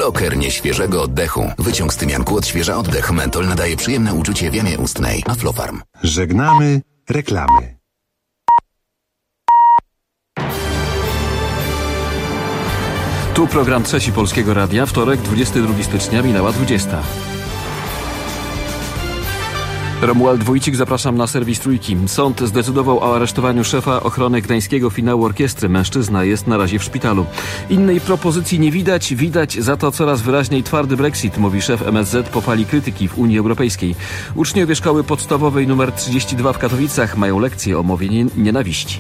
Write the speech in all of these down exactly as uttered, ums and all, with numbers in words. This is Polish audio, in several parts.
Bloker nieświeżego oddechu. Wyciąg z tymianku odświeża oddech. Mentol nadaje przyjemne uczucie w jamie ustnej. Aflofarm. Żegnamy reklamy. Tu program Trzeci Polskiego Radia, wtorek, dwudziestego drugiego stycznia, minęła dwudziesta. Romuald Wójcik, zapraszam na serwis Trójki. Sąd zdecydował o aresztowaniu szefa ochrony gdańskiego finału orkiestry. Mężczyzna jest na razie w szpitalu. Innej propozycji nie widać, widać za to coraz wyraźniej twardy Brexit, mówi szef M S Z po fali krytyki w Unii Europejskiej. Uczniowie szkoły podstawowej nr trzydzieści dwa w Katowicach mają lekcję o mowie nienawiści.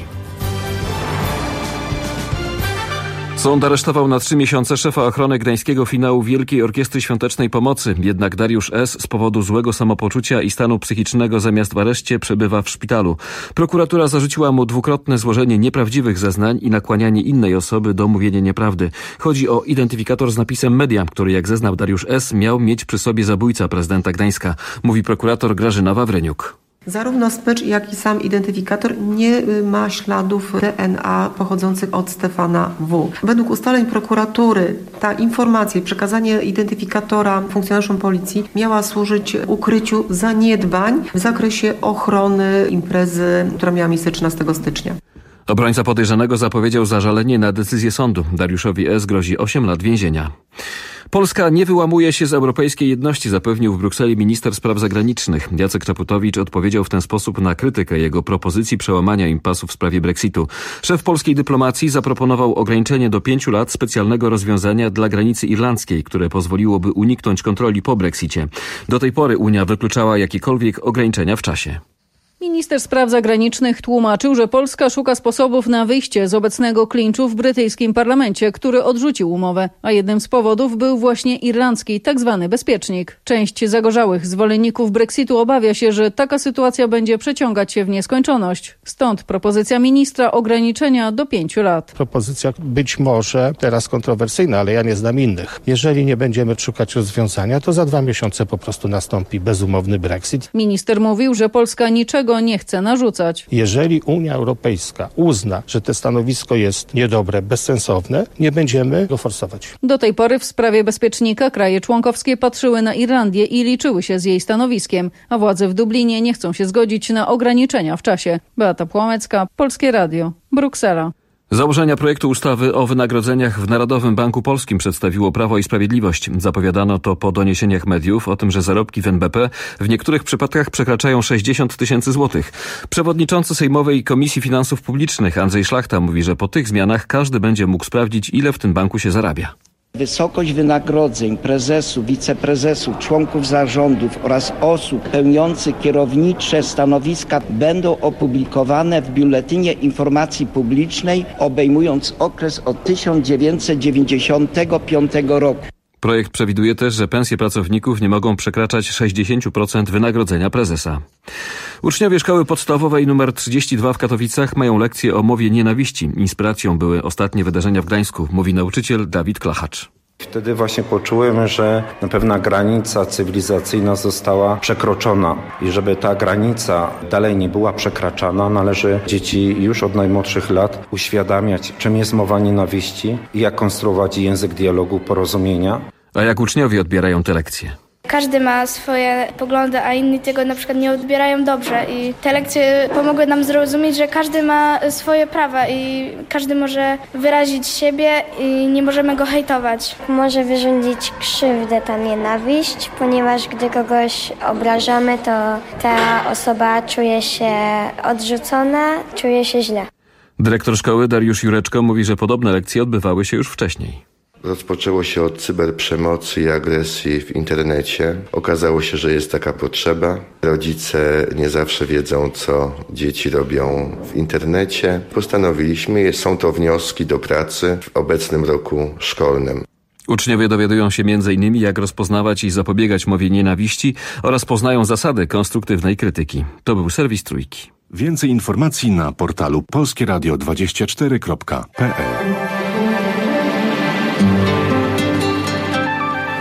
Sąd aresztował na trzy miesiące szefa ochrony gdańskiego finału Wielkiej Orkiestry Świątecznej Pomocy. Jednak Dariusz S. z powodu złego samopoczucia i stanu psychicznego zamiast w areszcie przebywa w szpitalu. Prokuratura zarzuciła mu dwukrotne złożenie nieprawdziwych zeznań i nakłanianie innej osoby do mówienia nieprawdy. Chodzi o identyfikator z napisem media, który, jak zeznał Dariusz S., miał mieć przy sobie zabójca prezydenta Gdańska, mówi prokurator Grażyna Wawreniuk. Zarówno smycz, jak i sam identyfikator nie ma śladów D N A pochodzących od Stefana W. Według ustaleń prokuratury ta informacja i przekazanie identyfikatora funkcjonariuszom policji miała służyć ukryciu zaniedbań w zakresie ochrony imprezy, która miała miejsce trzynastego stycznia. Obrońca podejrzanego zapowiedział zażalenie na decyzję sądu. Dariuszowi S. grozi osiem lat więzienia. Polska nie wyłamuje się z europejskiej jedności, zapewnił w Brukseli minister spraw zagranicznych. Jacek Czaputowicz odpowiedział w ten sposób na krytykę jego propozycji przełamania impasu w sprawie Brexitu. Szef polskiej dyplomacji zaproponował ograniczenie do pięciu lat specjalnego rozwiązania dla granicy irlandzkiej, które pozwoliłoby uniknąć kontroli po Brexicie. Do tej pory Unia wykluczała jakiekolwiek ograniczenia w czasie. Minister spraw zagranicznych tłumaczył, że Polska szuka sposobów na wyjście z obecnego klinczu w brytyjskim parlamencie, który odrzucił umowę, a jednym z powodów był właśnie irlandzki tzw. bezpiecznik. Część zagorzałych zwolenników Brexitu obawia się, że taka sytuacja będzie przeciągać się w nieskończoność. Stąd propozycja ministra ograniczenia do pięciu lat. Propozycja być może teraz kontrowersyjna, ale ja nie znam innych. Jeżeli nie będziemy szukać rozwiązania, to za dwa miesiące po prostu nastąpi bezumowny Brexit. Minister mówił, że Polska niczego nie chce narzucać. Jeżeli Unia Europejska uzna, że to stanowisko jest niedobre, bezsensowne, nie będziemy go forsować. Do tej pory w sprawie bezpiecznika kraje członkowskie patrzyły na Irlandię i liczyły się z jej stanowiskiem, a władze w Dublinie nie chcą się zgodzić na ograniczenia w czasie. Beata Płomecka, Polskie Radio, Bruksela. Założenia projektu ustawy o wynagrodzeniach w Narodowym Banku Polskim przedstawiło Prawo i Sprawiedliwość. Zapowiadano to po doniesieniach mediów o tym, że zarobki w N B P w niektórych przypadkach przekraczają sześćdziesiąt tysięcy złotych. Przewodniczący Sejmowej Komisji Finansów Publicznych Andrzej Szlachta mówi, że po tych zmianach każdy będzie mógł sprawdzić, ile w tym banku się zarabia. Wysokość wynagrodzeń prezesów, wiceprezesów, członków zarządów oraz osób pełniących kierownicze stanowiska będą opublikowane w Biuletynie Informacji Publicznej, obejmując okres od tysiąc dziewięćset dziewięćdziesiątego piątego roku. Projekt przewiduje też, że pensje pracowników nie mogą przekraczać sześćdziesiąt procent wynagrodzenia prezesa. Uczniowie szkoły podstawowej nr trzydzieści dwa w Katowicach mają lekcję o mowie nienawiści. Inspiracją były ostatnie wydarzenia w Gdańsku, mówi nauczyciel Dawid Klachacz. Wtedy właśnie poczułem, że pewna granica cywilizacyjna została przekroczona i żeby ta granica dalej nie była przekraczana, należy dzieci już od najmłodszych lat uświadamiać, czym jest mowa nienawiści i jak konstruować język dialogu, porozumienia. A jak uczniowie odbierają te lekcje? Każdy ma swoje poglądy, a inni tego na przykład nie odbierają dobrze i te lekcje pomogły nam zrozumieć, że każdy ma swoje prawa i każdy może wyrazić siebie i nie możemy go hejtować. Może wyrządzić krzywdę ta nienawiść, ponieważ gdy kogoś obrażamy, to ta osoba czuje się odrzucona, czuje się źle. Dyrektor szkoły Dariusz Jureczko mówi, że podobne lekcje odbywały się już wcześniej. Rozpoczęło się od cyberprzemocy i agresji w internecie. Okazało się, że jest taka potrzeba. Rodzice nie zawsze wiedzą, co dzieci robią w internecie. Postanowiliśmy, są to wnioski do pracy w obecnym roku szkolnym. Uczniowie dowiadują się między innymi, jak rozpoznawać i zapobiegać mowie nienawiści oraz poznają zasady konstruktywnej krytyki. To był serwis Trójki. Więcej informacji na portalu polskie radio dwadzieścia cztery kropka p l.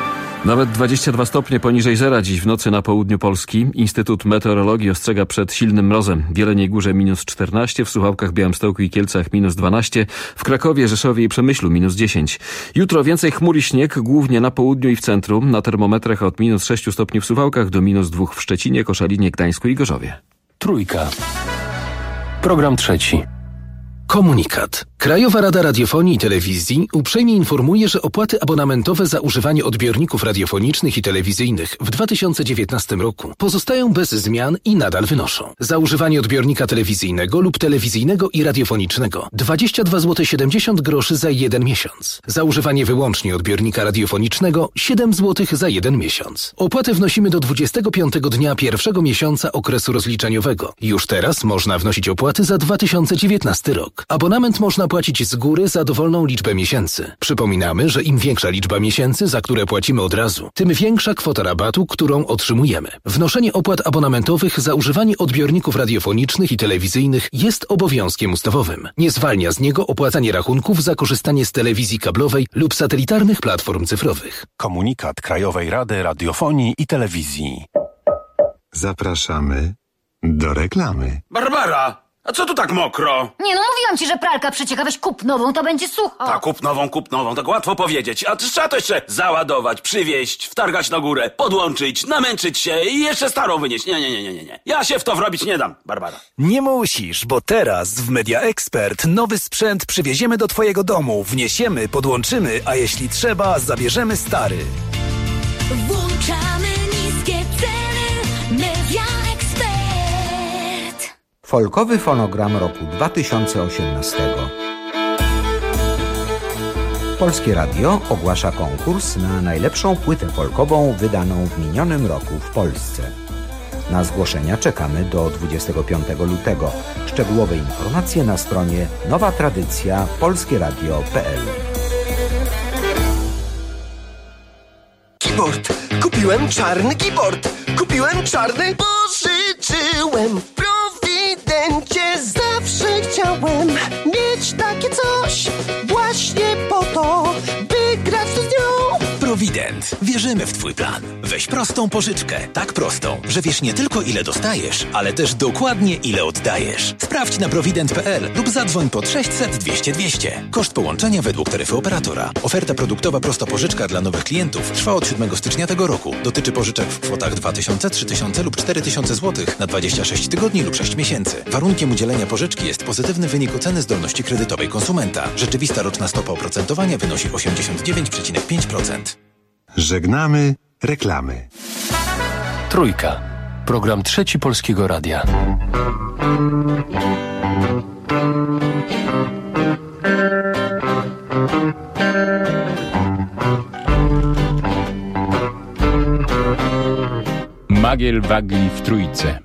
Nawet dwadzieścia dwa stopnie poniżej zera dziś w nocy na południu Polski. Instytut Meteorologii ostrzega przed silnym mrozem. W Jeleniej Górze minus czternaście, w Suwałkach, Białymstoku i Kielcach minus dwanaście, w Krakowie, Rzeszowie i Przemyślu minus dziesięć. Jutro więcej chmur i śnieg, głównie na południu i w centrum. Na termometrach od minus sześciu stopni w Suwałkach do minus dwóch w Szczecinie, Koszalinie, Gdańsku i Gorzowie. Trójka. Program trzeci. Komunikat. Krajowa Rada Radiofonii i Telewizji uprzejmie informuje, że opłaty abonamentowe za używanie odbiorników radiofonicznych i telewizyjnych w dwa tysiące dziewiętnastym roku pozostają bez zmian i nadal wynoszą. Za używanie odbiornika telewizyjnego lub telewizyjnego i radiofonicznego dwadzieścia dwa złote siedemdziesiąt groszy za jeden miesiąc. Za używanie wyłącznie odbiornika radiofonicznego siedem złotych za jeden miesiąc. Opłatę wnosimy do dwudziestego piątego dnia pierwszego miesiąca okresu rozliczeniowego. Już teraz można wnosić opłaty za dwa tysiące dziewiętnasty rok. Abonament można płacić z góry za dowolną liczbę miesięcy. Przypominamy, że im większa liczba miesięcy, za które płacimy od razu, tym większa kwota rabatu, którą otrzymujemy. Wnoszenie opłat abonamentowych za używanie odbiorników radiofonicznych i telewizyjnych jest obowiązkiem ustawowym. Nie zwalnia z niego opłacanie rachunków za korzystanie z telewizji kablowej lub satelitarnych platform cyfrowych. Komunikat Krajowej Rady Radiofonii i Telewizji. Zapraszamy do reklamy. Barbara! A co tu tak mokro? Nie no, mówiłam ci, że pralka przecieka, weź kup nową, to będzie sucho. Tak, kup nową, kup nową, tak łatwo powiedzieć. A trzeba to jeszcze załadować, przywieźć, wtargać na górę, podłączyć, namęczyć się i jeszcze starą wynieść. Nie, nie, nie, nie, nie. Ja się w to wrobić nie dam, Barbara. Nie musisz, bo teraz w Media Expert nowy sprzęt przywieziemy do twojego domu, wniesiemy, podłączymy, a jeśli trzeba, zabierzemy stary. Włączamy niskie ceny, Media Expert. Folkowy fonogram roku dwa tysiące osiemnastego. Polskie Radio ogłasza konkurs na najlepszą płytę folkową wydaną w minionym roku w Polsce. Na zgłoszenia czekamy do dwudziestego piątego lutego. Szczegółowe informacje na stronie nowa tradycja polskieradio kropka p l. Keyboard! Kupiłem czarny keyboard! Kupiłem czarny! Pożyczyłem! Prowidencie zawsze chciałem mieć takie coś właśnie po to, by grać z nią. Prowident. Wierzymy w twój plan. Weź prostą pożyczkę. Tak prostą, że wiesz nie tylko ile dostajesz, ale też dokładnie ile oddajesz. Sprawdź na prowident kropka p l lub zadzwoń pod sześćset dwieście dwieście. Koszt połączenia według taryfy operatora. Oferta produktowa prosta pożyczka dla nowych klientów trwa od siódmego stycznia tego roku. Dotyczy pożyczek w kwotach dwa tysiące, trzy tysiące lub cztery tysiące złotych na dwadzieścia sześć tygodni lub sześć miesięcy. Warunkiem udzielenia pożyczki jest pozytywny wynik oceny zdolności kredytowej konsumenta. Rzeczywista roczna stopa oprocentowania wynosi osiemdziesiąt dziewięć przecinek pięć procent. Żegnamy reklamy. Trójka. Program trzeci Polskiego Radia. Magiel wagli w trójce.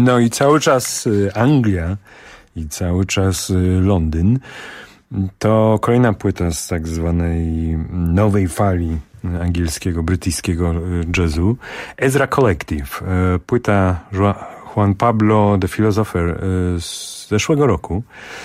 No i cały czas Anglia i cały czas Londyn. To kolejna płyta z tak zwanej nowej fali angielskiego, brytyjskiego jazzu. Ezra Collective. Płyta Juan Pablo the Philosopher z zeszłego roku.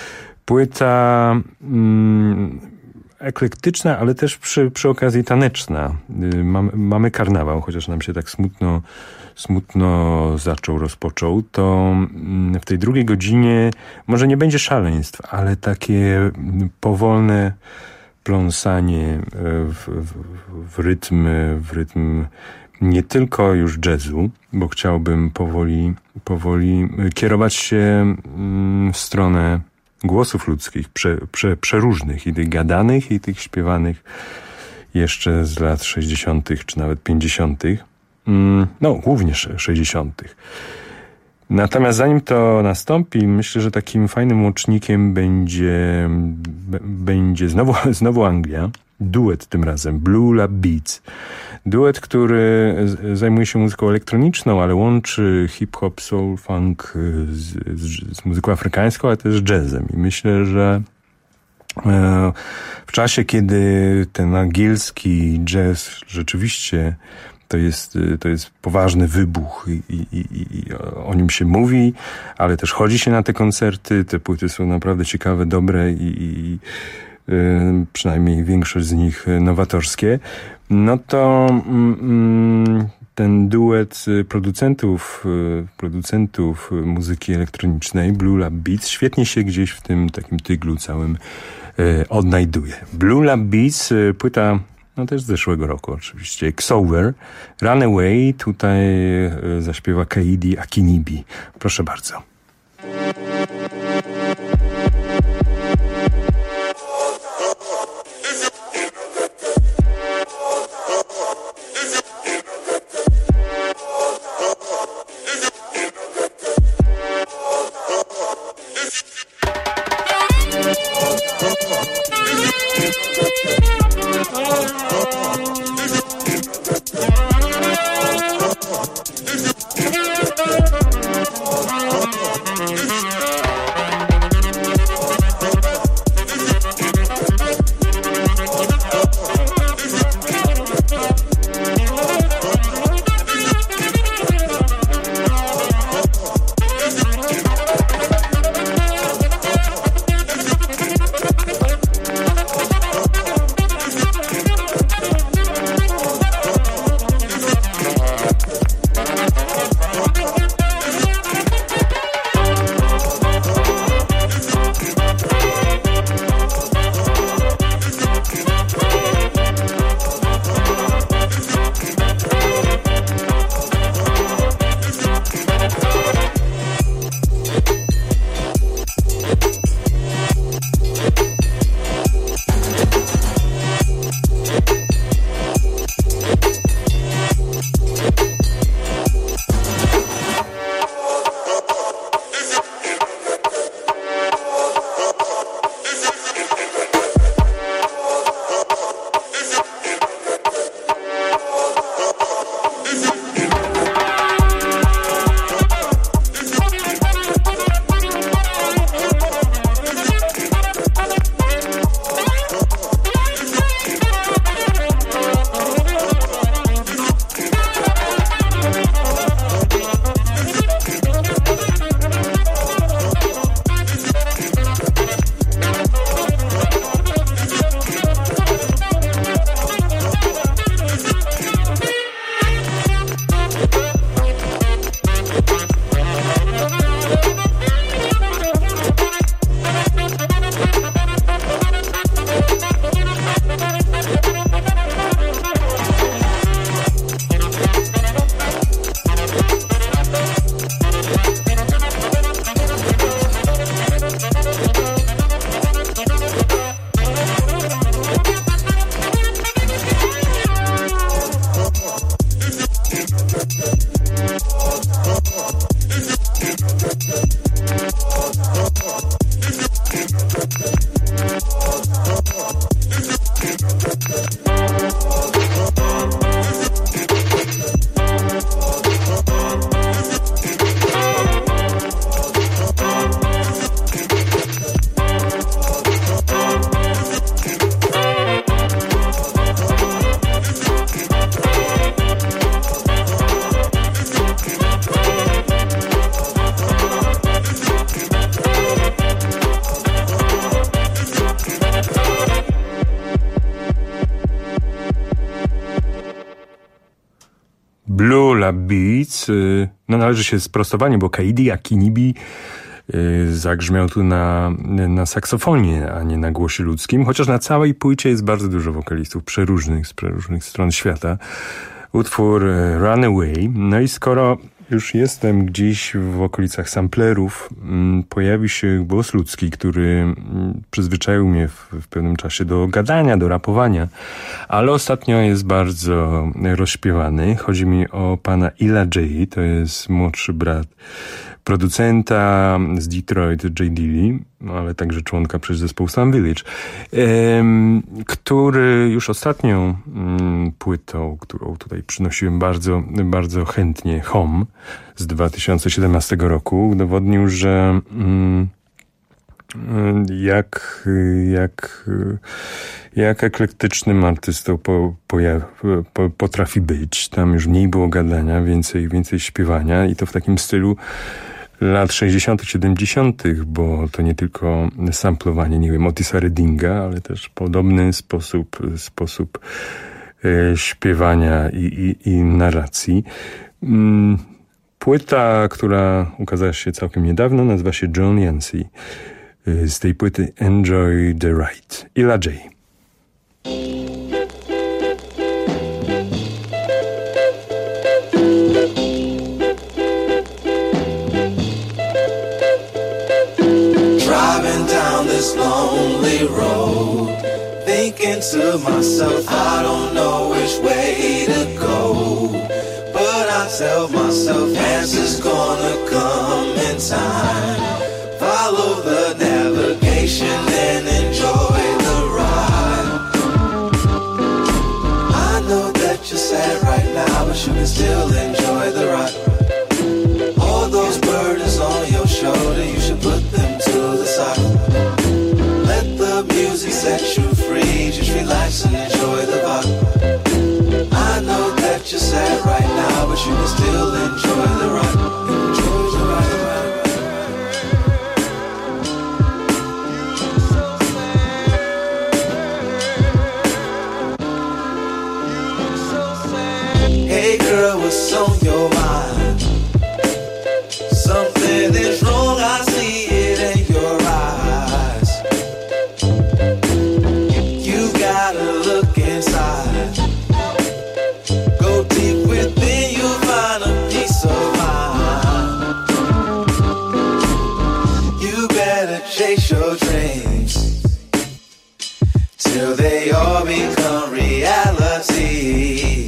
Płyta mm, eklektyczna, ale też przy, przy okazji taneczna. Mamy, mamy karnawał, chociaż nam się tak smutno, smutno zaczął, rozpoczął, to w tej drugiej godzinie może nie będzie szaleństw, ale takie powolne pląsanie w, w, w rytm, w rytm nie tylko już jazzu, bo chciałbym powoli, powoli kierować się w stronę głosów ludzkich, prze, prze, przeróżnych, i tych gadanych, i tych śpiewanych jeszcze z lat sześćdziesiątych czy nawet pięćdziesiątych. No, głównie sześćdziesiątych. Natomiast zanim to nastąpi, myślę, że takim fajnym łącznikiem będzie, b- będzie znowu, znowu Anglia. Duet tym razem, Blue Lab Beats. Duet, który z- zajmuje się muzyką elektroniczną, ale łączy hip-hop, soul, funk z, z, z muzyką afrykańską, ale też jazzem. I myślę, że e, w czasie, kiedy ten angielski jazz rzeczywiście to jest, to jest poważny wybuch i, i, i, i o nim się mówi, ale też chodzi się na te koncerty. Te płyty są naprawdę ciekawe, dobre i, i y, przynajmniej większość z nich nowatorskie. No to mm, ten duet producentów, producentów muzyki elektronicznej, Blue Lab Beats, świetnie się gdzieś w tym takim tyglu całym y, odnajduje. Blue Lab Beats, y, płyta no też z zeszłego roku oczywiście. Xover, Runaway, tutaj zaśpiewa Kaidi Akinibi. Proszę bardzo. Buddha Beats. No należy się sprostowanie, bo Kaidi Akinibi zagrzmiał tu na, na saksofonie, a nie na głosie ludzkim, chociaż na całej płycie jest bardzo dużo wokalistów przeróżnych, z przeróżnych stron świata. Utwór Runaway. No i skoro już jestem gdzieś w okolicach samplerów, pojawi się głos ludzki, który przyzwyczaił mnie w, w pewnym czasie do gadania, do rapowania, ale ostatnio jest bardzo rozśpiewany. Chodzi mi o pana Illa J, to jest młodszy brat producenta z Detroit, J. Dilley, ale także członka przez zespół Slum Village, em, który już ostatnią mm, płytą, którą tutaj przynosiłem bardzo, bardzo chętnie, Home z dwa tysiące siedemnastego roku, udowodnił, że mm, jak, jak, jak eklektycznym artystą po, poja, po, potrafi być. Tam już mniej było gadania, więcej, więcej śpiewania i to w takim stylu lat sześćdziesiątych, siedemdziesiątych, bo to nie tylko samplowanie, nie wiem, Otisa Reddinga, ale też podobny sposób, sposób e, śpiewania i, i, i narracji. Mm, płyta, która ukazała się całkiem niedawno, nazywa się John Yancey. Z tej płyty Enjoy the Ride. Illa J. Driving down this lonely road, thinking to myself, I don't know which way to go, but I tell myself, answer's gonna come in time. Follow the navigation and enjoy the ride. I know that you're sad right now, but you can still enjoy the ride. All those burdens on your shoulder, you should put them to the side. Let the music set you free, just relax and enjoy the vibe. I know that you're sad right now, but you can still enjoy the ride. Enjoy the ride. Hey girl, what's on your mind? Something is wrong, I see it in your eyes. You gotta look inside. Go deep within, you'll find a peace of mind. You better chase your dreams till they all become reality.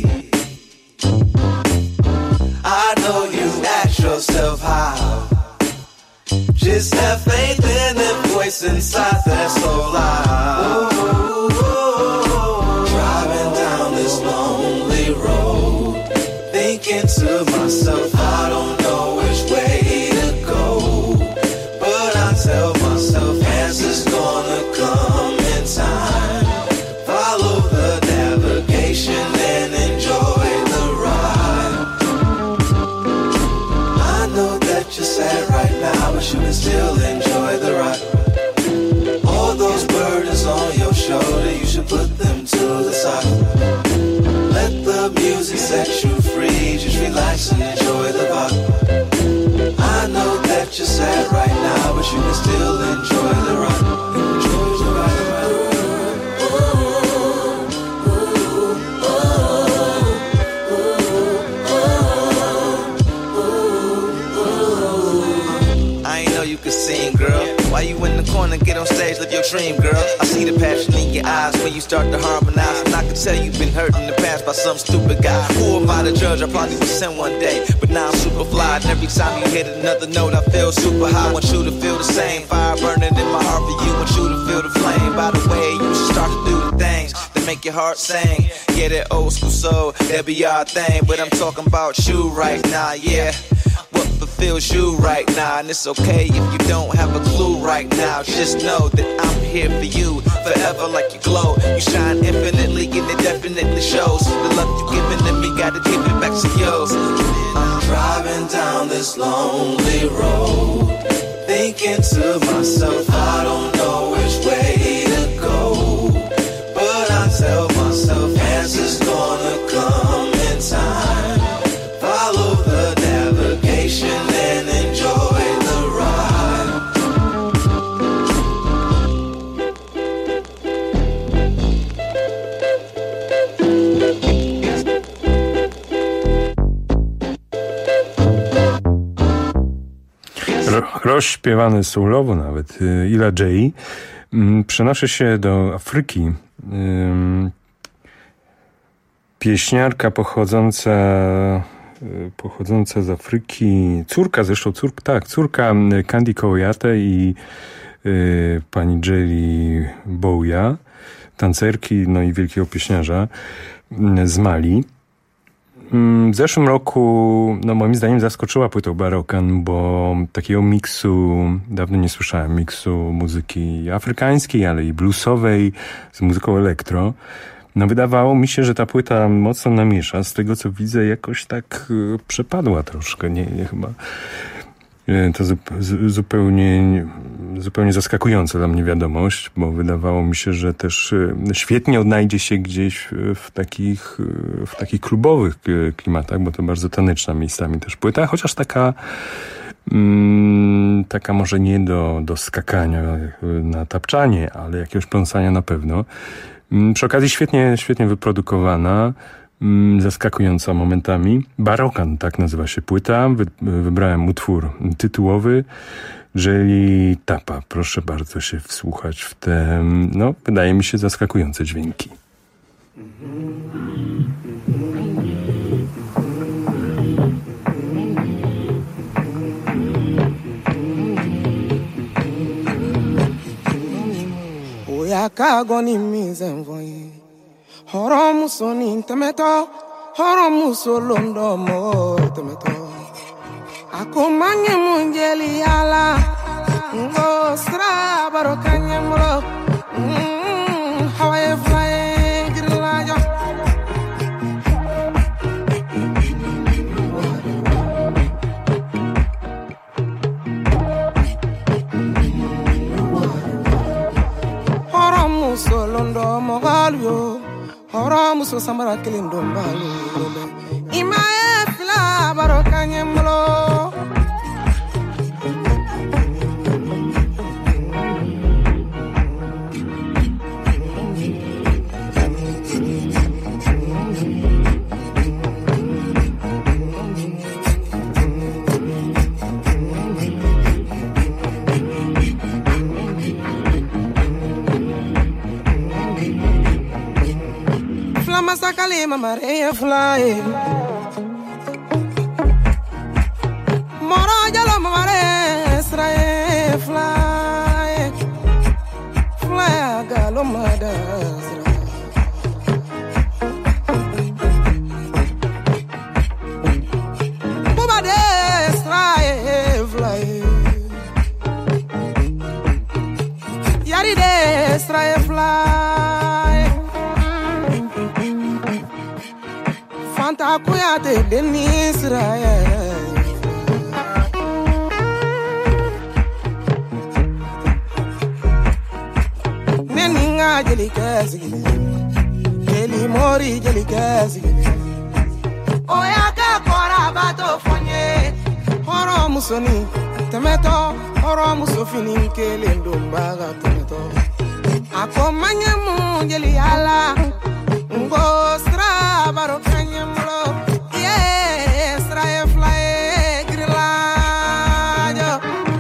I know you ask yourself how. Just have faith in the voice inside that's so loud. Ooh, ooh, ooh. Driving down this lonely road, thinking to myself, I don't know which way to go, but I tell myself, answer's gonna come in time. Follow the navigation and enjoy the ride. I know that you're sad right now, but you can still enjoy the ride. All those burdens on your shoulder, you should put them to the side. Let the music set you free, just relax and enjoy the vibe. I know that you're sad right now, but you can still enjoy the ride. Enjoy the ride. You can sing, girl. Why you in the corner, get on stage, live your dream, girl. I see the passion in your eyes when you start to harmonize, and I can tell you've been hurt in the past by some stupid guy. Who am I to judge? I probably was sent one day, but now I'm super fly, and every time you hit another note, I feel super high. I want you to feel the same fire burning in my heart for you. Want you to feel the flame. By the way, you should start to do the things that make your heart sing. Yeah, that old school soul, that be our thing, but I'm talking about you right now, yeah. What fulfills you right now, and it's okay if you don't have a clue right now. Just know that I'm here for you, forever like you glow. You shine infinitely, and it definitely shows. The love you giving to me, gotta give it back to yours. I'm driving down this lonely road, thinking to myself, I don't know which way to go, but I tell myself, answer's gonna come in time. Follow rozśpiewane soulowo nawet, Illa J. Przenoszę się do Afryki. Pieśniarka pochodząca pochodząca z Afryki, córka zresztą, córka, tak, córka Candy Kowiate i y, pani Jelly Bowya, tancerki, no i wielkiego pieśniarza z Mali. W zeszłym roku, no moim zdaniem zaskoczyła płytą Barokan, bo takiego miksu, dawno nie słyszałem, miksu muzyki afrykańskiej, ale i bluesowej z muzyką elektro. No wydawało mi się, że ta płyta mocno namiesza. Z tego co widzę, jakoś tak y, przepadła troszkę. Nie, nie chyba. Y, to zu, zu, zupełnie, zupełnie zaskakująca dla mnie wiadomość, bo wydawało mi się, że też y, świetnie odnajdzie się gdzieś w takich, y, w takich klubowych y, klimatach, bo to bardzo taneczna miejscami też płyta, chociaż taka mm, taka może nie do, do skakania y, na tapczanie, ale jakiegoś pląsania na pewno. Przy okazji świetnie, świetnie wyprodukowana, zaskakująca momentami. Barokan, tak nazywa się płyta. Wy, wybrałem utwór tytułowy, Jelly Tapa. Proszę bardzo się wsłuchać w te, no, wydaje mi się, zaskakujące dźwięki. Yakagoni mizemvoyi horomu soni temeto horomu solondo mo temeto akomanye munjeli yala ngo sra barokanye muro hawaye fly grilajo Solondo mogalio horomu so samara kilindo mbalo imae fila barokanye mlo Masakali mama re fly Moro jalo mama re sra fly Fly galo mada Buba de sra fly Yari de sra fly Fanta kuyate denisra Neninga jeli kazi Jeli mori jeli kazi Oya ka kora bato fonye Horo musoni temeto Horo musofini kele ndombaga temeto Akomanye mu jeli ala Ngo sra barokanye mlo yeah sra fly grilajo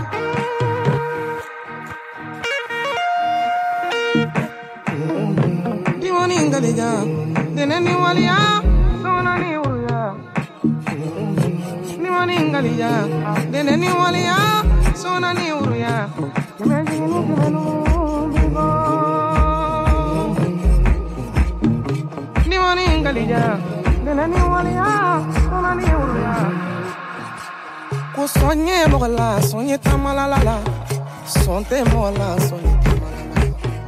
Diwoni ngalija deneni walia sona ni uya Diwoni ngalija deneni walia sona ni uya Kimejini kimenu Galija, denani walia, sonani ulia. Ko sonye mola, sonye tamala la la, sonte mola, sonye tamala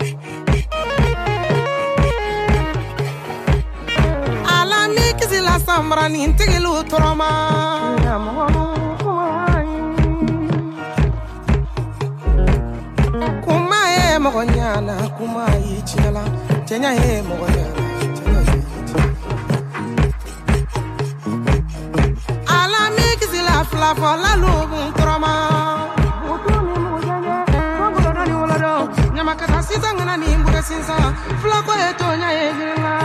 la. Ala mikizi la sambra nintigilu troma. Kuma e mogonyana, kuma i chela, chenya e mogonyana. La fola lugu troma Utuni mujanye Kongo doni ulado Nyamakata sisa ngana ni mbure sinsa Flako eto nya egila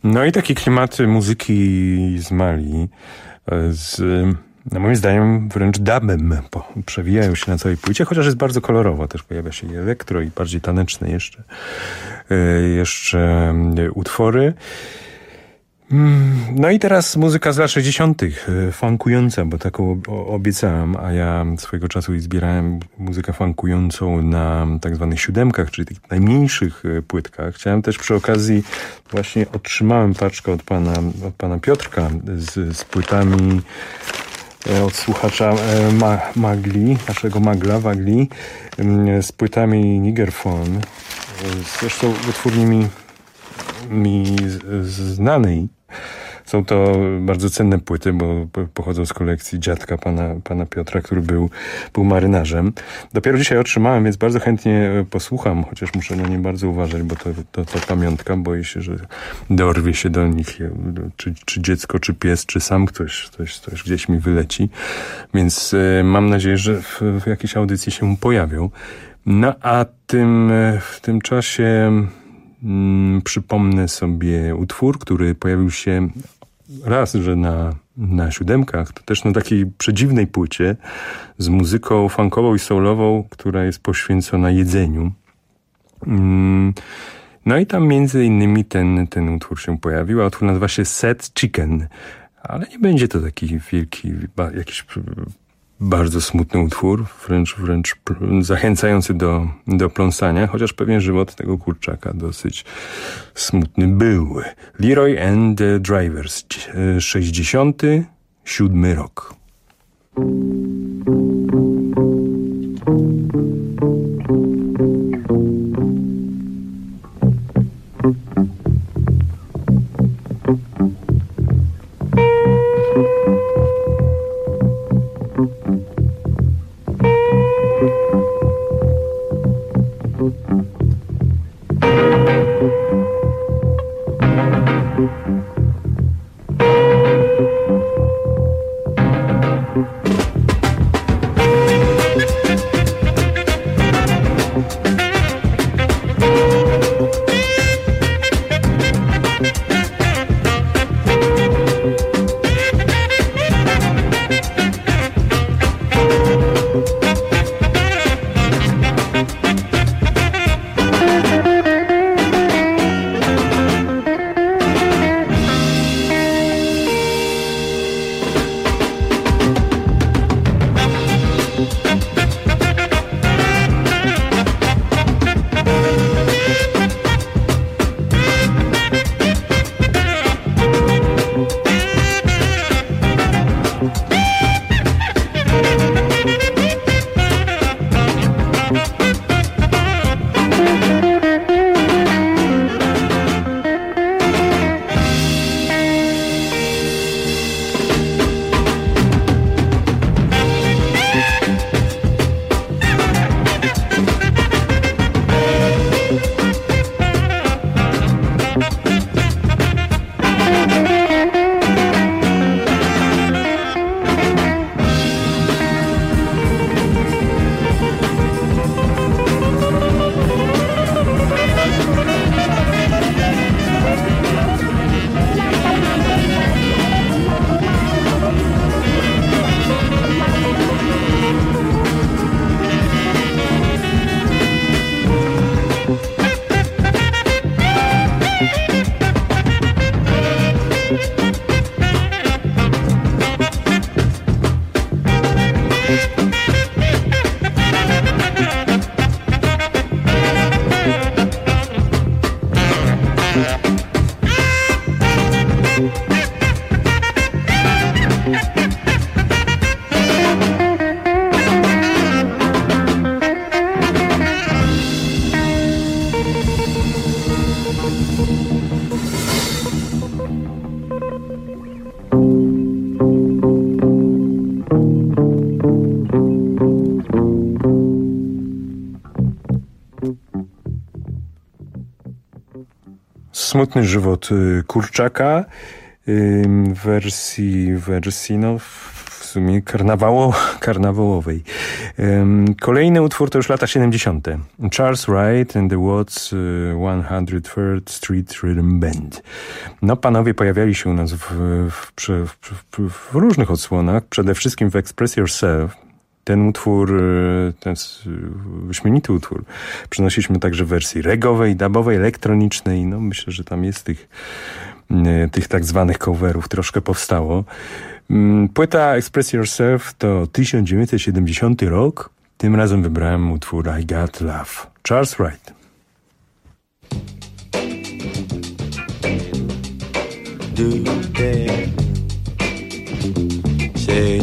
No i takie klimaty muzyki z Mali, z, no moim zdaniem wręcz dubem po, przewijają się na całej płycie, chociaż jest bardzo kolorowo. Też pojawia się i elektro, i bardziej taneczne jeszcze, jeszcze utwory. No i teraz muzyka z lat sześćdziesiątych, funkująca, bo taką obiecałem, a ja swojego czasu zbierałem muzykę funkującą na tak zwanych siódemkach, czyli tych najmniejszych płytkach. Chciałem też przy okazji, właśnie otrzymałem paczkę od pana, od pana Piotrka z, z płytami od słuchacza Ma, Magli, naszego Magla, Wagli, z płytami Nigerphone, zresztą wytwórni mi, mi znanej. Są to bardzo cenne płyty, bo pochodzą z kolekcji dziadka pana, pana Piotra, który był, był marynarzem. Dopiero dzisiaj otrzymałem, więc bardzo chętnie posłucham, chociaż muszę na nie bardzo uważać, bo to, to, to pamiątka. Boję się, że dorwie się do nich czy, czy dziecko, czy pies, czy sam ktoś, ktoś, ktoś gdzieś mi wyleci. Więc y, mam nadzieję, że w, w jakiejś audycji się pojawią. No a tym, w tym czasie mm, przypomnę sobie utwór, który pojawił się raz, że na, na siódemkach, to też na takiej przedziwnej płycie z muzyką funkową i soulową, która jest poświęcona jedzeniu. No i tam między innymi ten, ten utwór się pojawił, a utwór nazywa się Sad Chicken, ale nie będzie to taki wielki, jakiś bardzo smutny utwór, wręcz, wręcz zachęcający do, do pląsania, chociaż pewien żywot tego kurczaka dosyć smutny był. Leroy and the Drivers, sześćdziesiąty siódmy rok. Smutny żywot kurczaka w wersji, wersji no w sumie karnawało, karnawałowej. Kolejny utwór to już lata siedemdziesiąte. Charles Wright and the Watts sto third Street Rhythm Band. No, panowie pojawiali się u nas w, w, w, w, w różnych odsłonach, przede wszystkim w Express Yourself. Ten utwór, ten wyśmienity utwór, przynosiliśmy także w wersji reggae'owej, dubowej, elektronicznej. No, myślę, że tam jest tych, tych tak zwanych coverów troszkę powstało. Płyta Express Yourself to tysiąc dziewięćset siedemdziesiąty rok. Tym razem wybrałem utwór I Got Love. Charles Wright. Do you dare say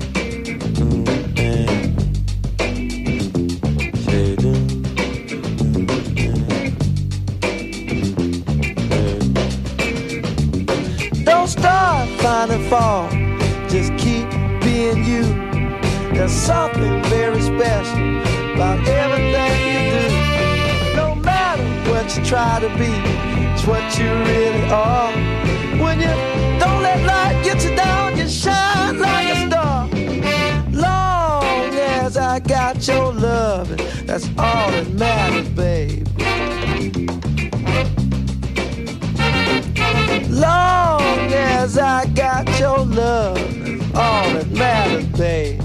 don't start finding fault, just keep being you. There's something very special about everything you do. No matter what you try to be, it's what you really are. When you don't let life get you down, you shine like a star. Long as I got your love, that's all that matters, babe. Long as I got your love, that's all that matters, babe.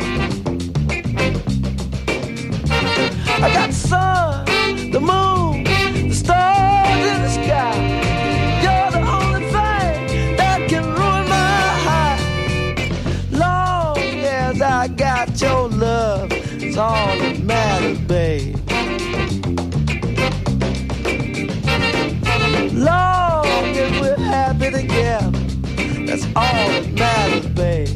I got the sun, the moon, the stars in the sky. You're the only thing that can ruin my high. Long as I got your love, it's all that matters, babe. Long as we're happy together, that's all that matters, babe.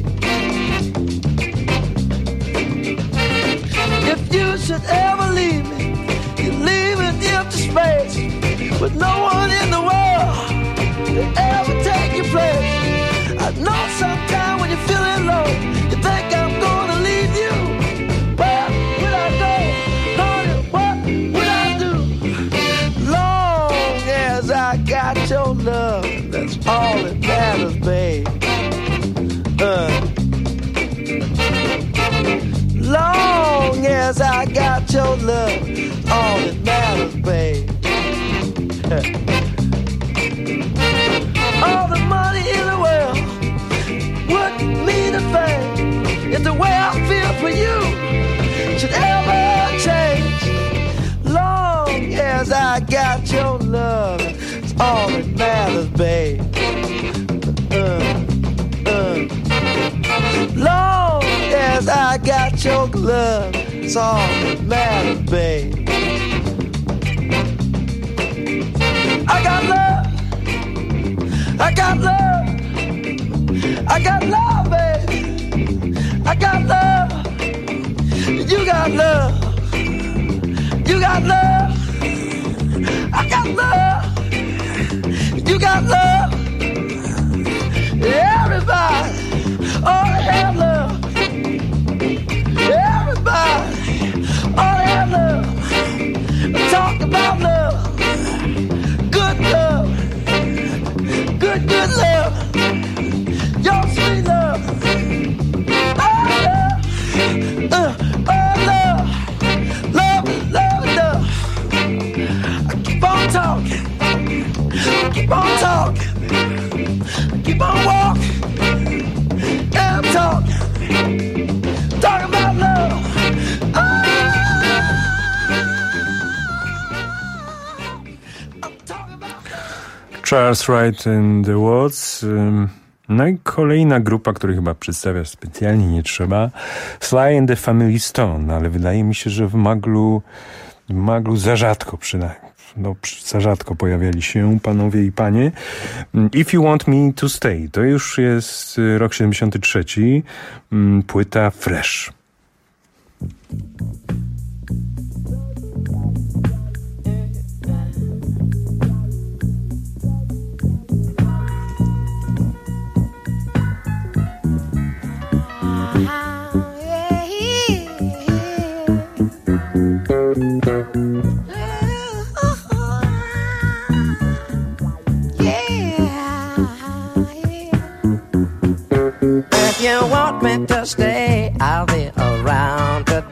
If you should ever leave me, you leave an empty space with no one in the world to ever take your place. I know sometime when you're feeling low, you think I'm gonna leave you. Where would I go? Honey, what would I do? Long as I got your love, that's all that matters, babe. Uh. Long as I got your love, all that matters, babe. All the money in the world wouldn't mean a thing if the way I feel for you should ever change. Long as I got your love, it's all that matters, babe. Uh, uh. Long as I got your love, it's all that matters, babe. I got love, I got love, I got love, babe. I got love, you got love, you got love, I got love, you got love. Everybody ought to have love. Everybody ought to have love. Talk about love. Good love. Good, good love. Your sweet love. Oh, love. Uh, oh, love. Love, love, love. I keep on talking. I keep on talking. I keep on walking. And I'm talking. Talking about love. Oh. Charles Wright and the Watts. No i kolejna grupa, której chyba przedstawiać specjalnie nie trzeba. Sly and the Family Stone, ale wydaje mi się, że w Maglu, w Maglu za rzadko przynajmniej. No, za rzadko pojawiali się panowie i panie. If You Want Me to Stay, to już jest rok siedemdziesiąty trzeci, płyta Fresh. If you want me to stay, I'll be around to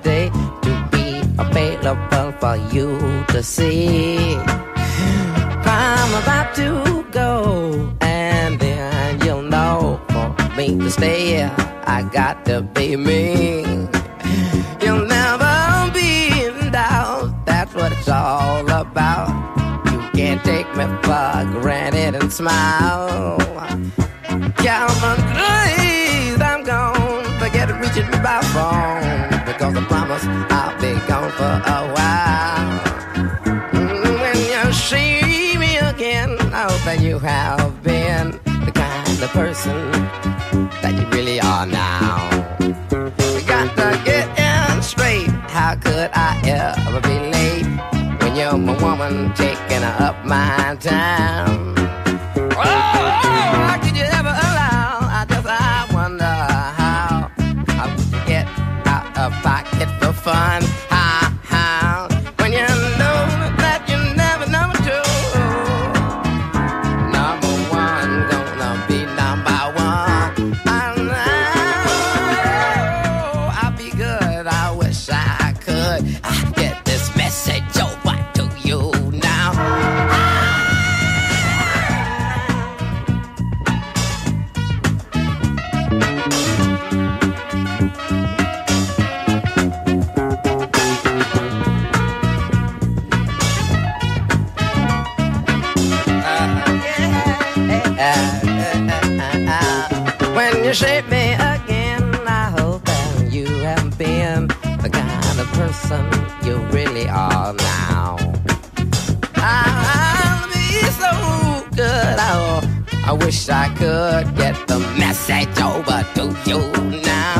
for you to see. I'm about to go, and then you'll know for me to stay here, I got to be me. You'll never be in doubt, that's what it's all about. You can't take me for granted and smile. Count my days, I'm gone, forget reaching my phone, because I promise I'll be gone for a while. Mm, when you see me again, I hope that you have been the kind of person that you really are now. We got to get in straight, how could I ever be late when you're my woman taking up my time? Oh, how could you ever allow, I just, I wonder how, how would you get out of pocket for fun? How, how, when you know that you never number two, number one gonna be number one. I know I'll be good, I wish I could I get this message over to you now. When you shape me again, I hope that you have been the kind of person you really are now. I'll be so good, oh, I wish I could get the message over to you now.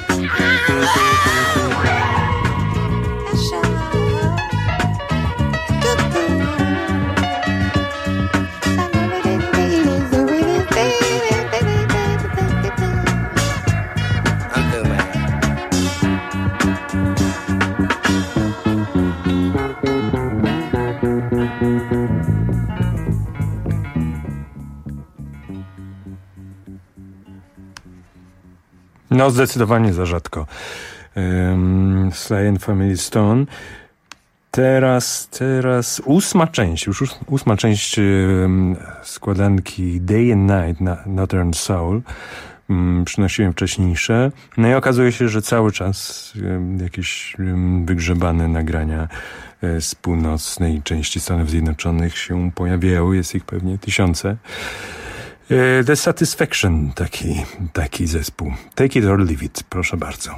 No, zdecydowanie za rzadko. Um, Sly and Family Stone. Teraz, teraz ósma część, już ósma część um, składanki Day and Night na Northern Soul. Um, przynosiłem wcześniejsze. No i okazuje się, że cały czas um, jakieś um, wygrzebane nagrania um, z północnej części Stanów Zjednoczonych się pojawiają. Jest ich pewnie tysiące. The Satisfaction, taki, taki zespół. Take it or leave it, proszę bardzo.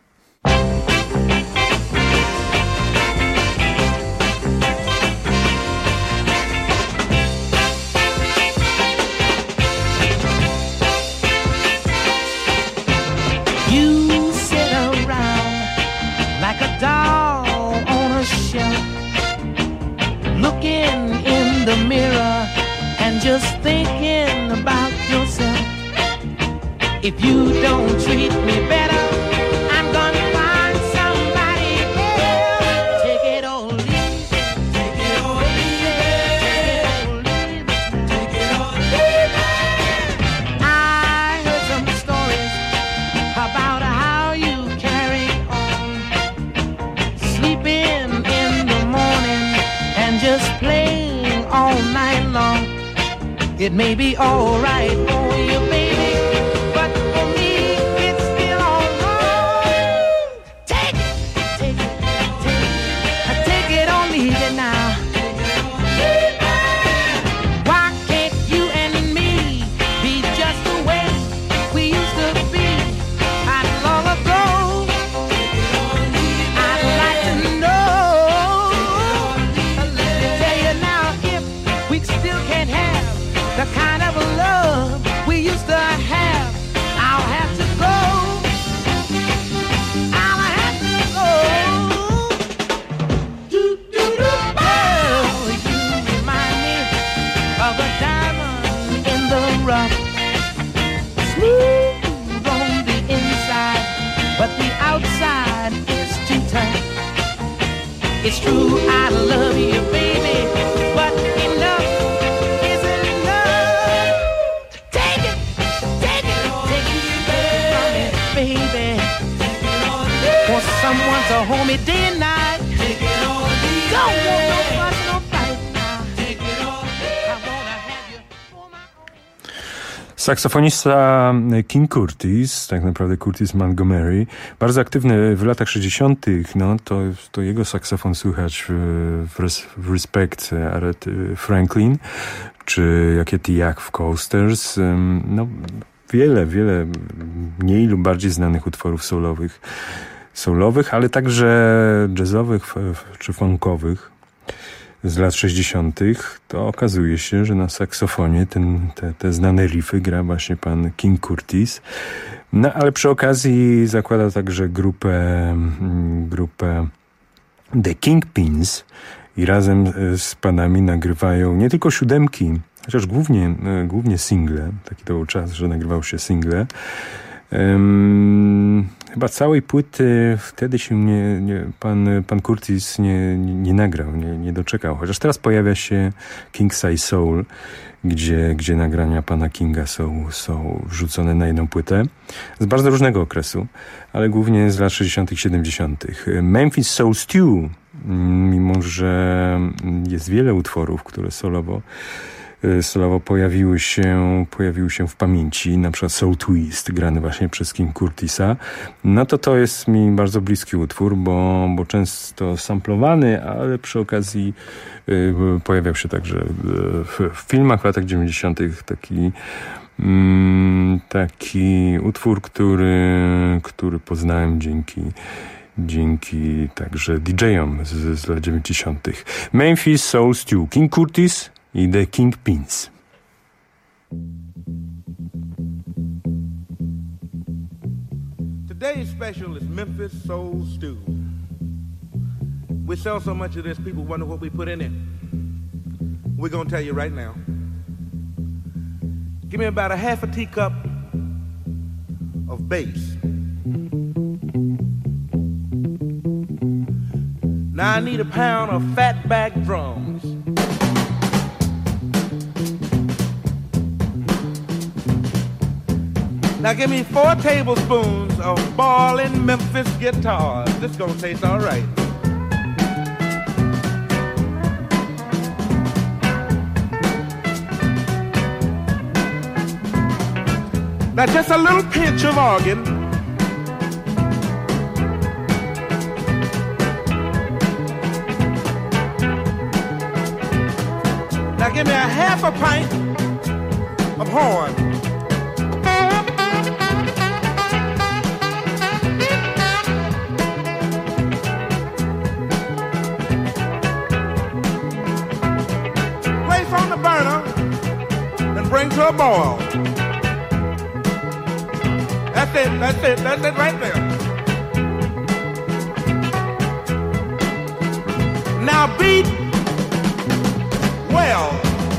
You sit around like a doll on a shelf, looking in the mirror and just thinking about yourself. If you don't treat me better, I'm gonna find somebody else. Take it or leave it, take it or leave it, take it or leave it. I heard some stories about how you carry on, sleeping in the morning and just playing all night long. It may be alright for you, baby, but for me, it's still all wrong. Take it, take it, take it, take it or leave it now. Why can't you and me be just the way we used to be not long ago? I'd like to know. Let me tell you now, if we still can't have the kind of love we used to have, I'll have to go. I'll have to go. Do, do, do. Oh, you remind me of a diamond in the rough, smooth on the inside, but the outside is too tough. It's true, I love you, baby, but enough. Baby, want someone to hold me day and night. Take it or leave Don't want no fuss, no fight. Take it all. I wanna have you for my... Saksofonista King Curtis, tak naprawdę Curtis Montgomery, bardzo aktywny w latach sześćdziesiątych. No, to, to jego saksofon słychać w, w, res, w Respect Aretha Franklin, czy jakie Jak w Coasters. No, wiele, wiele mniej lub bardziej znanych utworów soulowych, soulowych, ale także jazzowych czy funkowych z lat sześćdziesiątych. To okazuje się, że na saksofonie ten, te, te znane riffy gra właśnie pan King Curtis. No ale przy okazji zakłada także grupę, grupę The Kingpins i razem z panami nagrywają nie tylko siódemki, chociaż głównie, głównie single. Taki to był czas, że nagrywał się single. Um, chyba całej płyty wtedy się nie, nie, pan, pan Curtis nie, nie, nie nagrał, nie, nie doczekał. Chociaż teraz pojawia się King Size Soul, gdzie, gdzie nagrania pana Kinga są, są wrzucone na jedną płytę z bardzo różnego okresu, ale głównie z lat sześćdziesiątych, siedemdziesiątych. Memphis Soul Stew, mimo że jest wiele utworów, które solowo solowo pojawiły się, pojawiły się w pamięci, na przykład Soul Twist, grany właśnie przez King Curtisa, no to to jest mi bardzo bliski utwór, bo, bo często samplowany, ale przy okazji y, pojawiał się także w, w filmach w latach dziewięćdziesiątych taki mm, taki utwór, który, który poznałem dzięki dzięki także didżejom z, z lat dziewięćdziesiątych. Memphis Soul Stew, King Curtis i The Kingpins. Today's special is Memphis Soul Stew. We sell so much of this, people wonder what we put in it. We're gonna tell you right now. Give me about a half a teacup of bass. Now I need a pound of fatback drums. Now give me four tablespoons of boiling Memphis guitars. This gonna taste all right. Now just a little pinch of organ. Now give me a half a pint of horn. Bring to a boil. That's it, that's it, that's it right there. Now beat well.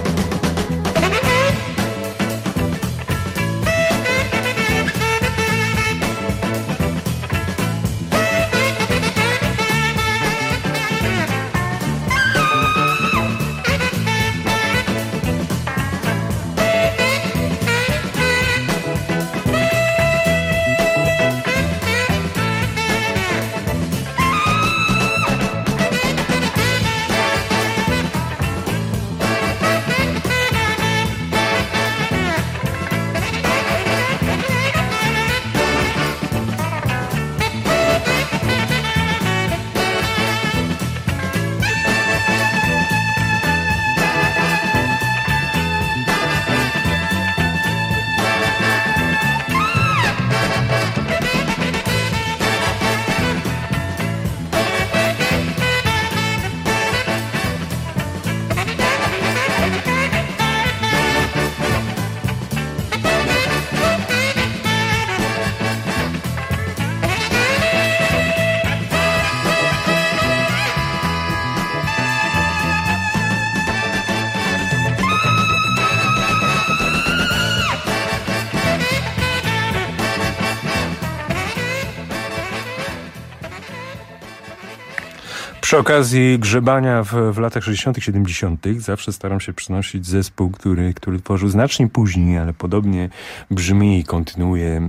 Przy okazji grzebania w, w latach sześćdziesiątych, siedemdziesiątych zawsze staram się przynosić zespół, który, który tworzył znacznie później, ale podobnie brzmi i kontynuuje,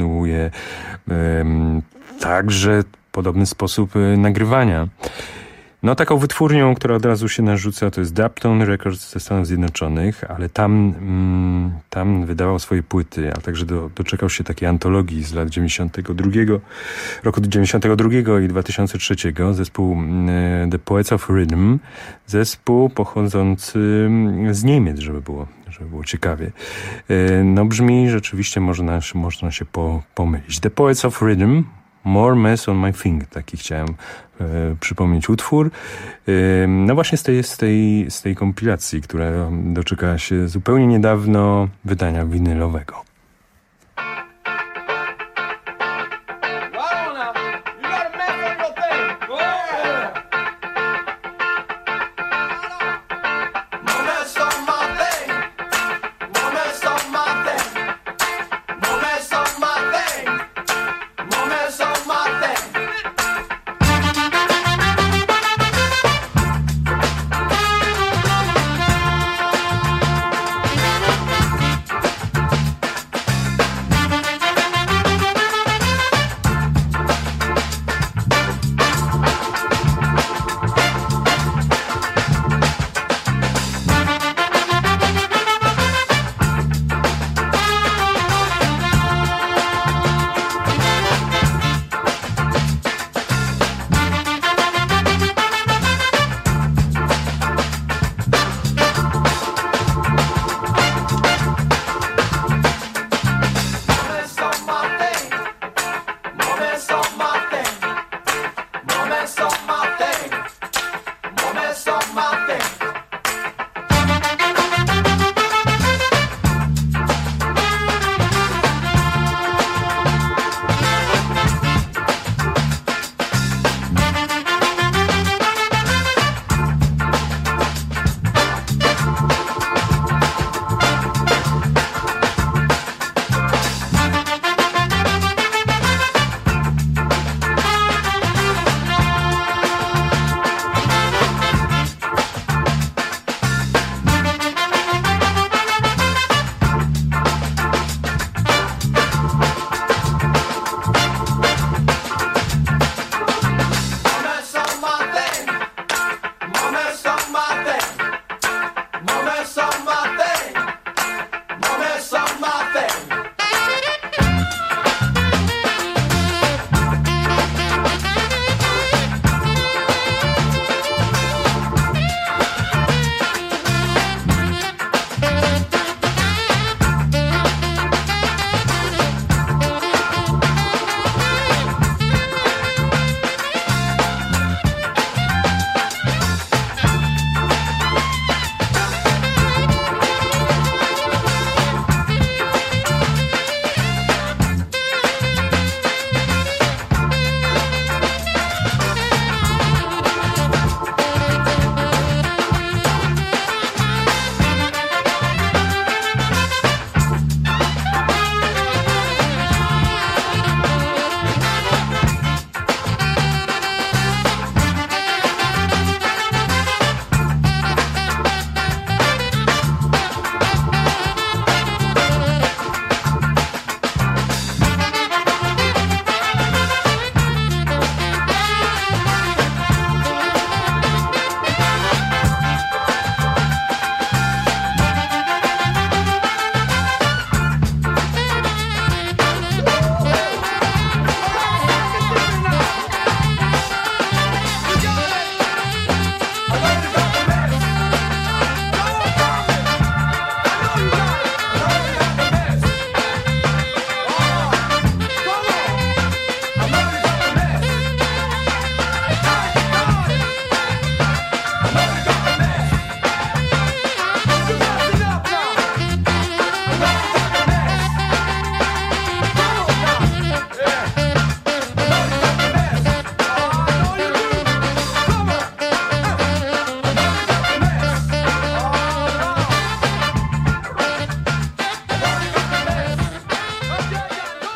kontynuuje um, także podobny sposób nagrywania. No taką wytwórnią, która od razu się narzuca, to jest Daptone Records ze Stanów Zjednoczonych, ale tam, mm, tam wydawał swoje płyty, a także do, doczekał się takiej antologii z lat dziewięćdziesiątego drugiego, roku dziewięćdziesiątego drugiego i dwa tysiące trzeciego, zespół mm, The Poets of Rhythm, zespół pochodzący z Niemiec, żeby było, żeby było ciekawie. No brzmi rzeczywiście, można, można się po, pomylić. The Poets of Rhythm, More Mess on My Thing, taki chciałem e, przypomnieć utwór. E, no właśnie z tej, z, tej, z tej kompilacji, która doczekała się zupełnie niedawno wydania winylowego.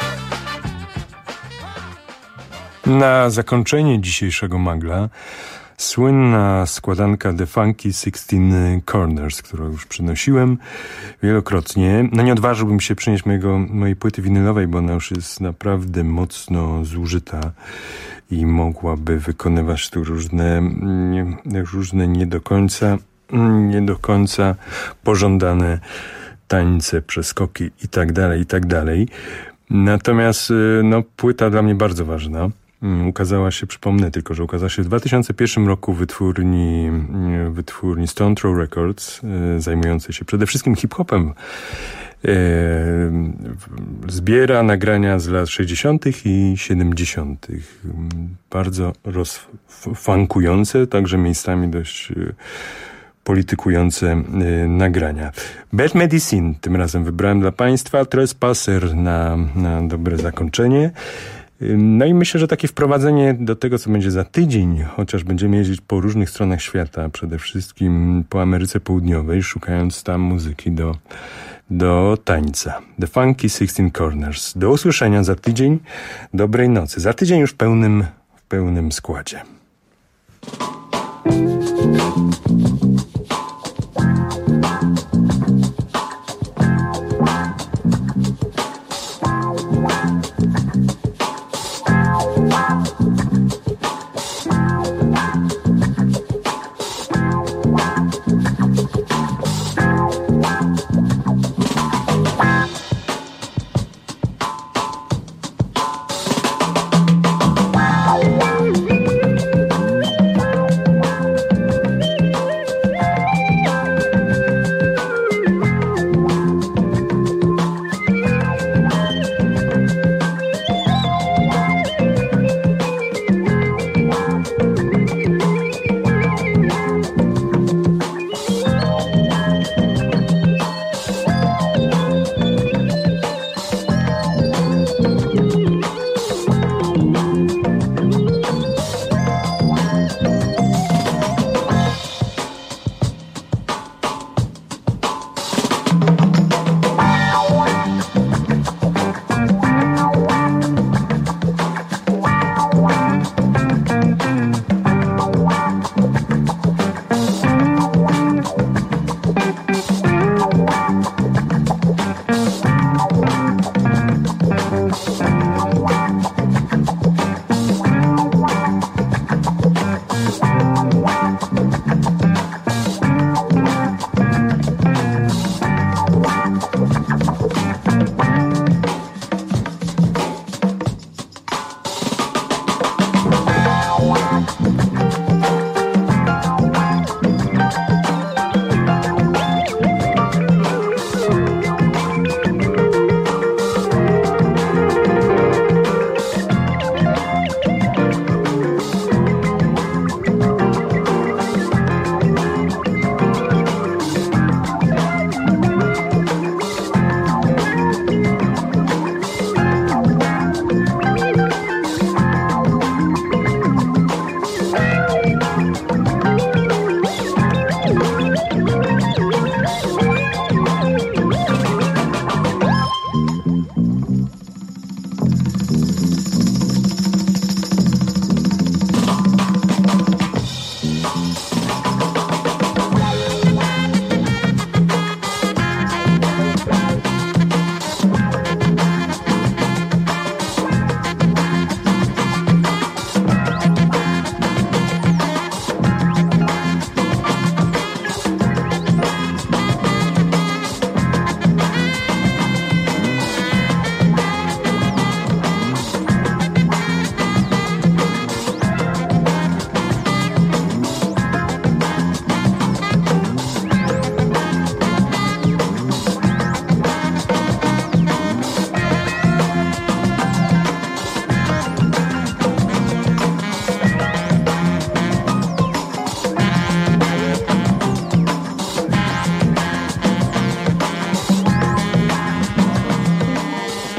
Na zakończenie dzisiejszego magla Słynna składanka The Funky Sixteen Corners, którą już przynosiłem wielokrotnie. No nie odważyłbym się przynieść mojego, mojej płyty winylowej, bo ona już jest naprawdę mocno zużyta i mogłaby wykonywać tu różne, różne nie do końca, nie do końca pożądane tańce, przeskoki i tak dalej, i tak dalej. Natomiast no, płyta dla mnie bardzo ważna. Ukazała się, przypomnę tylko, że ukazała się w dwa tysiące pierwszym roku w wytwórni, wytwórni Stone Throw Records, zajmującej się przede wszystkim hip-hopem. Zbiera nagrania z lat sześćdziesiątych i siedemdziesiątych. Bardzo rozfunkujące, także miejscami dość politykujące nagrania. Bad Medicine tym razem wybrałem dla Państwa. Trespasser na, na dobre zakończenie. No i myślę, że takie wprowadzenie do tego, co będzie za tydzień, chociaż będziemy jeździć po różnych stronach świata, przede wszystkim po Ameryce Południowej, szukając tam muzyki do, do tańca. The Funky Sixteen Corners. Do usłyszenia za tydzień. Dobrej nocy. Za tydzień już w pełnym, w pełnym składzie.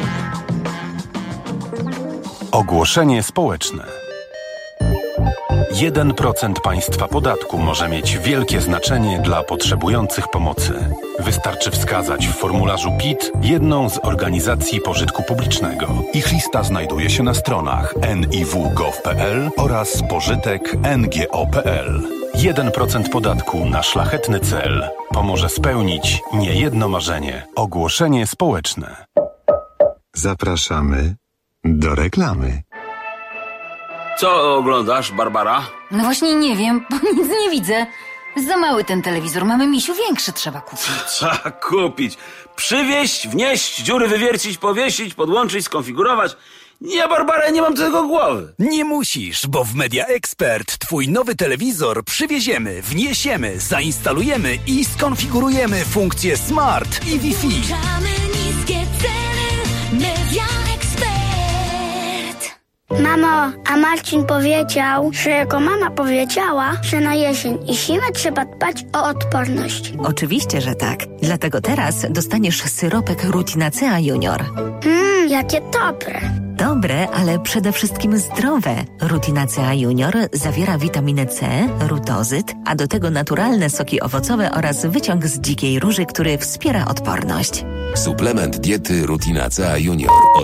Ogłoszenie społeczne. jeden procent państwa podatku może mieć wielkie znaczenie dla potrzebujących pomocy. Wystarczy wskazać w formularzu P I T jedną z organizacji pożytku publicznego. Ich lista znajduje się na stronach en i w kropka gov kropka pe el oraz pożytek en ge o kropka pe el. jeden procent podatku na szlachetny cel pomoże spełnić niejedno marzenie. Ogłoszenie społeczne. Zapraszamy do reklamy. Co oglądasz, Barbara? No właśnie nie wiem, bo nic nie widzę. Za mały ten telewizor, mamy, misiu, większy trzeba kupić. Trzeba kupić. Przywieźć, wnieść, dziury wywiercić, powiesić, podłączyć, skonfigurować. Nie, Barbara, nie mam do tego głowy. Nie musisz, bo w Media Expert twój nowy telewizor przywieziemy, wniesiemy, zainstalujemy i skonfigurujemy funkcje Smart i Wi-Fi. Niskie ceny, Media Expert. Mamo, a Marcin powiedział, że jego mama powiedziała, że na jesień i zimę trzeba dbać o odporność. Oczywiście, że tak. Dlatego teraz dostaniesz syropek Rutinacea Junior. Mmm, jakie dobre. Dobre, ale przede wszystkim zdrowe. Rutinacea Junior zawiera witaminę C, rutozyt, a do tego naturalne soki owocowe oraz wyciąg z dzikiej róży, który wspiera odporność. Suplement diety Rutinacea Junior.